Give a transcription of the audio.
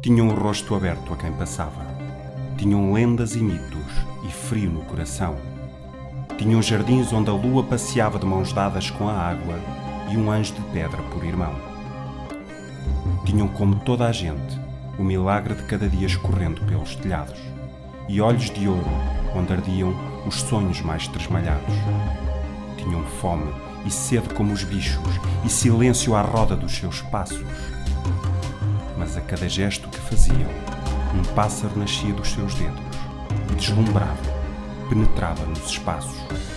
Tinham o rosto aberto a quem passava. Tinham lendas e mitos e frio no coração. Tinham jardins onde a lua passeava de mãos dadas com a água e um anjo de pedra por irmão. Tinham, como toda a gente, o milagre de cada dia escorrendo pelos telhados e olhos de ouro onde ardiam os sonhos mais tresmalhados. Tinham fome e sede como os bichos e silêncio à roda dos seus passos. Mas a cada gesto que faziam, um pássaro nascia dos seus dedos e, deslumbrado, penetrava nos espaços.